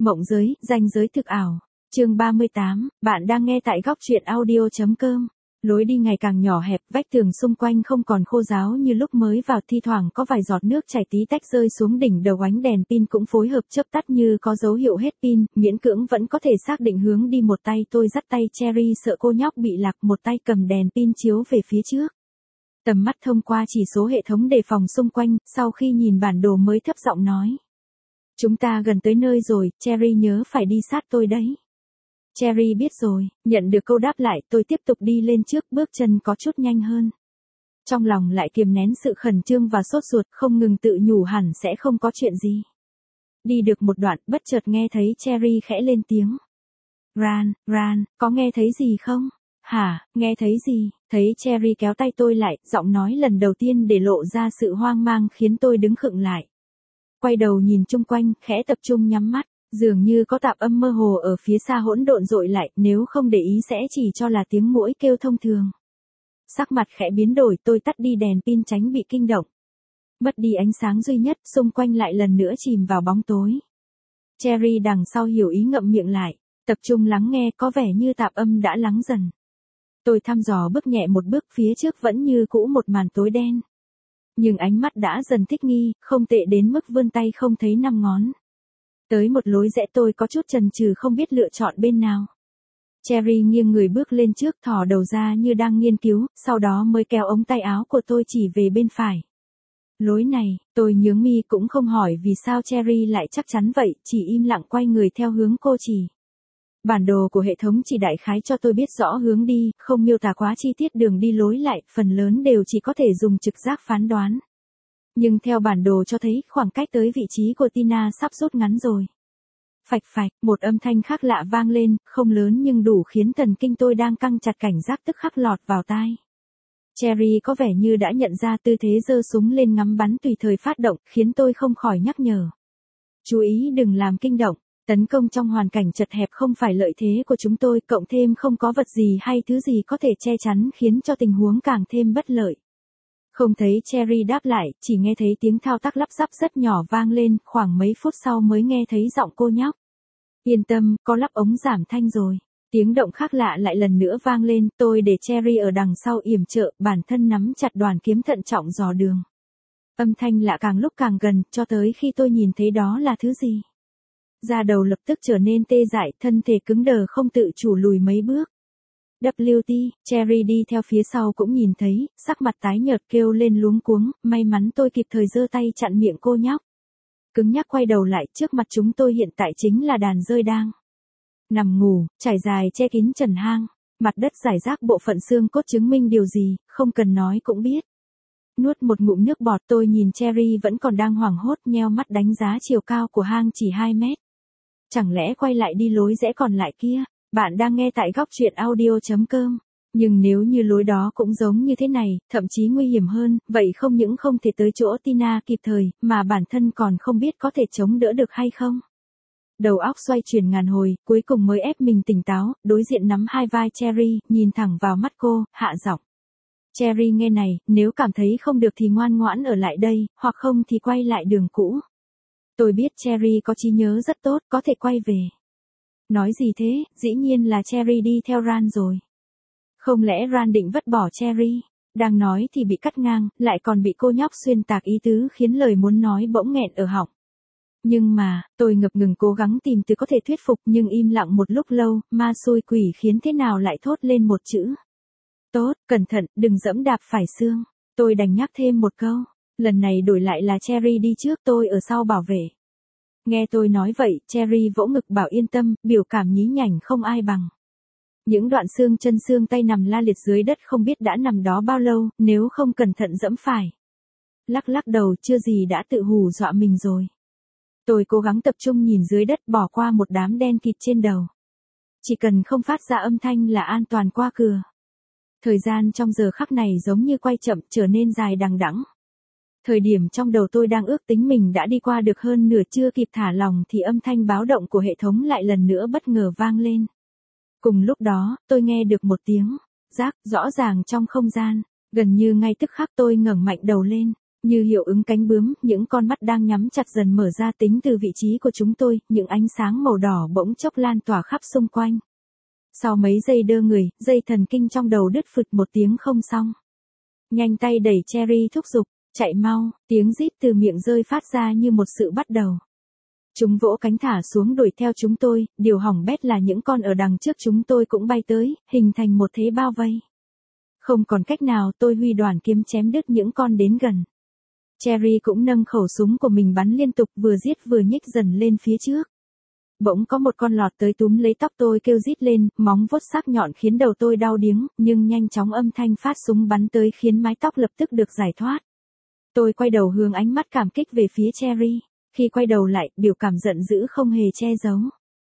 Mộng giới, ranh giới thực ảo. Chương 38, bạn đang nghe tại góc truyện audio.com. Lối đi ngày càng nhỏ hẹp, vách tường xung quanh không còn khô ráo như lúc mới vào, thi thoảng có vài giọt nước chảy tí tách rơi xuống đỉnh đầu, ánh đèn pin cũng phối hợp chớp tắt như có dấu hiệu hết pin, miễn cưỡng vẫn có thể xác định hướng đi. Một tay tôi dắt tay Cherry sợ cô nhóc bị lạc, một tay cầm đèn pin chiếu về phía trước. Tầm mắt thông qua chỉ số hệ thống đề phòng xung quanh, sau khi nhìn bản đồ mới thấp giọng nói. Chúng ta gần tới nơi rồi, Cherry nhớ phải đi sát tôi đấy. Cherry biết rồi, nhận được câu đáp lại, tôi tiếp tục đi lên trước, bước chân có chút nhanh hơn. Trong lòng lại kiềm nén sự khẩn trương và sốt ruột, không ngừng tự nhủ hẳn sẽ không có chuyện gì. Đi được một đoạn, bất chợt nghe thấy Cherry khẽ lên tiếng. Ran, có nghe thấy gì không? Hả, nghe thấy gì? Thấy Cherry kéo tay tôi lại, giọng nói lần đầu tiên để lộ ra sự hoang mang khiến tôi đứng khựng lại. Quay đầu nhìn chung quanh, khẽ tập trung nhắm mắt, dường như có tạp âm mơ hồ ở phía xa hỗn độn dội lại, nếu không để ý sẽ chỉ cho là tiếng muỗi kêu thông thường. Sắc mặt khẽ biến đổi, tôi tắt đi đèn pin tránh bị kinh động. Mất đi ánh sáng duy nhất, xung quanh lại lần nữa chìm vào bóng tối. Cherry đằng sau hiểu ý ngậm miệng lại, tập trung lắng nghe, có vẻ như tạp âm đã lắng dần. Tôi thăm dò bước nhẹ một bước, phía trước vẫn như cũ một màn tối đen. Nhưng ánh mắt đã dần thích nghi, không tệ đến mức vươn tay không thấy năm ngón. Tới một lối rẽ tôi có chút chần chừ không biết lựa chọn bên nào. Cherry nghiêng người bước lên trước, thò đầu ra như đang nghiên cứu, sau đó mới kéo ống tay áo của tôi chỉ về bên phải. Lối này, tôi nhướng mi cũng không hỏi vì sao Cherry lại chắc chắn vậy, chỉ im lặng quay người theo hướng cô chỉ. Bản đồ của hệ thống chỉ đại khái cho tôi biết rõ hướng đi, không miêu tả quá chi tiết đường đi lối lại, phần lớn đều chỉ có thể dùng trực giác phán đoán. Nhưng theo bản đồ cho thấy, khoảng cách tới vị trí của Tina sắp rút ngắn rồi. Phạch phạch, một âm thanh khác lạ vang lên, không lớn nhưng đủ khiến thần kinh tôi đang căng chặt cảnh giác tức khắc lọt vào tai. Cherry có vẻ như đã nhận ra, tư thế giơ súng lên ngắm bắn tùy thời phát động, khiến tôi không khỏi nhắc nhở. Chú ý đừng làm kinh động. Tấn công trong hoàn cảnh chật hẹp không phải lợi thế của chúng tôi, cộng thêm không có vật gì hay thứ gì có thể che chắn khiến cho tình huống càng thêm bất lợi. Không thấy Cherry đáp lại, chỉ nghe thấy tiếng thao tác lắp ráp rất nhỏ vang lên, khoảng mấy phút sau mới nghe thấy giọng cô nhóc. Yên tâm, có lắp ống giảm thanh rồi. Tiếng động khác lạ lại lần nữa vang lên, tôi để Cherry ở đằng sau yểm trợ, bản thân nắm chặt đoàn kiếm thận trọng dò đường. Âm thanh lạ càng lúc càng gần, cho tới khi tôi nhìn thấy đó là thứ gì. Da đầu lập tức trở nên tê dại, thân thể cứng đờ không tự chủ lùi mấy bước. WT, Cherry đi theo phía sau cũng nhìn thấy, sắc mặt tái nhợt kêu lên luống cuống, may mắn tôi kịp thời giơ tay chặn miệng cô nhóc. Cứng nhắc quay đầu lại, trước mặt chúng tôi hiện tại chính là đàn rơi đang nằm ngủ, trải dài che kín trần hang, mặt đất rải rác bộ phận xương cốt chứng minh điều gì, không cần nói cũng biết. Nuốt một ngụm nước bọt, tôi nhìn Cherry vẫn còn đang hoảng hốt, nheo mắt đánh giá chiều cao của hang chỉ 2 mét. Chẳng lẽ quay lại đi lối rẽ còn lại kia? Bạn đang nghe tại góc truyện audio.com. Nhưng nếu như lối đó cũng giống như thế này, thậm chí nguy hiểm hơn, vậy không những không thể tới chỗ Tina kịp thời, mà bản thân còn không biết có thể chống đỡ được hay không. Đầu óc xoay chuyển ngàn hồi, cuối cùng mới ép mình tỉnh táo, đối diện nắm hai vai Cherry, nhìn thẳng vào mắt cô, hạ giọng. Cherry nghe này, nếu cảm thấy không được thì ngoan ngoãn ở lại đây, hoặc không thì quay lại đường cũ. Tôi biết Cherry có trí nhớ rất tốt, có thể quay về. Nói gì thế, dĩ nhiên là Cherry đi theo Ran rồi. Không lẽ Ran định vứt bỏ Cherry? Đang nói thì bị cắt ngang, lại còn bị cô nhóc xuyên tạc ý tứ khiến lời muốn nói bỗng nghẹn ở họng. Nhưng mà, tôi ngập ngừng cố gắng tìm từ có thể thuyết phục nhưng im lặng một lúc lâu, ma xui quỷ khiến thế nào lại thốt lên một chữ. Tốt, cẩn thận, đừng dẫm đạp phải xương. Tôi đành nhắc thêm một câu. Lần này đổi lại là Cherry đi trước, tôi ở sau bảo vệ. Nghe tôi nói vậy, Cherry vỗ ngực bảo yên tâm, biểu cảm nhí nhảnh không ai bằng. Những đoạn xương chân xương tay nằm la liệt dưới đất không biết đã nằm đó bao lâu, nếu không cẩn thận dẫm phải. Lắc lắc đầu, chưa gì đã tự hù dọa mình rồi. Tôi cố gắng tập trung nhìn dưới đất, bỏ qua một đám đen kịt trên đầu. Chỉ cần không phát ra âm thanh là an toàn qua cửa. Thời gian trong giờ khắc này giống như quay chậm, trở nên dài đằng đẵng. Thời điểm trong đầu tôi đang ước tính mình đã đi qua được hơn nửa, chưa kịp thả lòng thì âm thanh báo động của hệ thống lại lần nữa bất ngờ vang lên. Cùng lúc đó, tôi nghe được một tiếng rác rõ ràng trong không gian, gần như ngay tức khắc tôi ngẩng mạnh đầu lên. Như hiệu ứng cánh bướm, những con mắt đang nhắm chặt dần mở ra tính từ vị trí của chúng tôi, những ánh sáng màu đỏ bỗng chốc lan tỏa khắp xung quanh. Sau mấy giây đơ người, dây thần kinh trong đầu đứt phụt một tiếng không xong. Nhanh tay đẩy Cherry thúc giục, chạy mau, tiếng rít từ miệng rơi phát ra như một sự bắt đầu. Chúng vỗ cánh thả xuống đuổi theo chúng tôi, điều hỏng bét là những con ở đằng trước chúng tôi cũng bay tới, hình thành một thế bao vây. Không còn cách nào, tôi huy đoàn kiếm chém đứt những con đến gần. Cherry cũng nâng khẩu súng của mình bắn liên tục vừa giết vừa nhích dần lên phía trước. Bỗng có một con lọt tới túm lấy tóc tôi kêu rít lên, móng vuốt sắc nhọn khiến đầu tôi đau điếng, nhưng nhanh chóng âm thanh phát súng bắn tới khiến mái tóc lập tức được giải thoát. Tôi quay đầu hướng ánh mắt cảm kích về phía Cherry. Khi quay đầu lại, biểu cảm giận dữ không hề che giấu.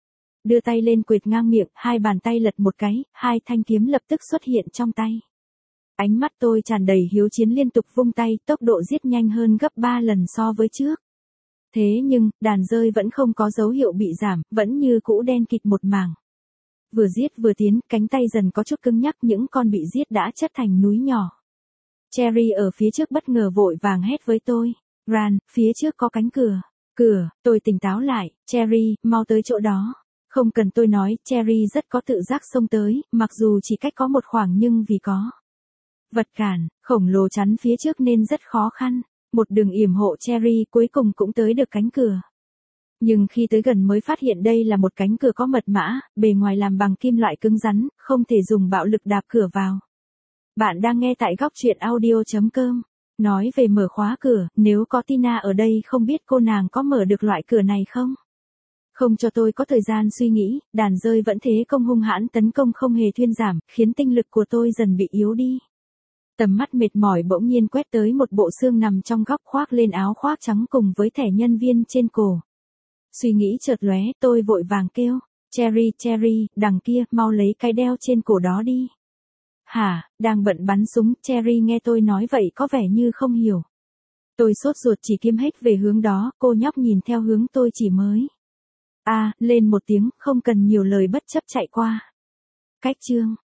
Đưa tay lên quệt ngang miệng, hai bàn tay lật một cái, hai thanh kiếm lập tức xuất hiện trong tay. Ánh mắt tôi tràn đầy hiếu chiến liên tục vung tay, tốc độ giết nhanh hơn gấp 3 lần so với trước. Thế nhưng, đàn rơi vẫn không có dấu hiệu bị giảm, vẫn như cũ đen kịt một mảng. Vừa giết vừa tiến, cánh tay dần có chút cứng nhắc, những con bị giết đã chất thành núi nhỏ. Cherry ở phía trước bất ngờ vội vàng hét với tôi, Ran, phía trước có cánh cửa. Cửa, tôi tỉnh táo lại, Cherry, mau tới chỗ đó. Không cần tôi nói, Cherry rất có tự giác xông tới, mặc dù chỉ cách có một khoảng nhưng vì có vật cản, khổng lồ chắn phía trước nên rất khó khăn. Một đường yểm hộ Cherry cuối cùng cũng tới được cánh cửa. Nhưng khi tới gần mới phát hiện đây là một cánh cửa có mật mã, bề ngoài làm bằng kim loại cứng rắn, không thể dùng bạo lực đạp cửa vào. Bạn đang nghe tại góc truyện audio.com. Nói về mở khóa cửa, nếu có Tina ở đây không biết cô nàng có mở được loại cửa này không? Không cho tôi có thời gian suy nghĩ, đàn rơi vẫn thế công hung hãn tấn công không hề thuyên giảm, khiến tinh lực của tôi dần bị yếu đi. Tầm mắt mệt mỏi bỗng nhiên quét tới một bộ xương nằm trong góc khoác lên áo khoác trắng cùng với thẻ nhân viên trên cổ. Suy nghĩ chợt lóe, tôi vội vàng kêu, Cherry, Cherry, đằng kia, mau lấy cái đeo trên cổ đó đi. Hả, đang bận bắn súng, Cherry nghe tôi nói vậy có vẻ như không hiểu. Tôi sốt ruột chỉ kiếm hết về hướng đó, cô nhóc nhìn theo hướng tôi chỉ mới. Lên một tiếng, không cần nhiều lời bất chấp chạy qua. Cách chương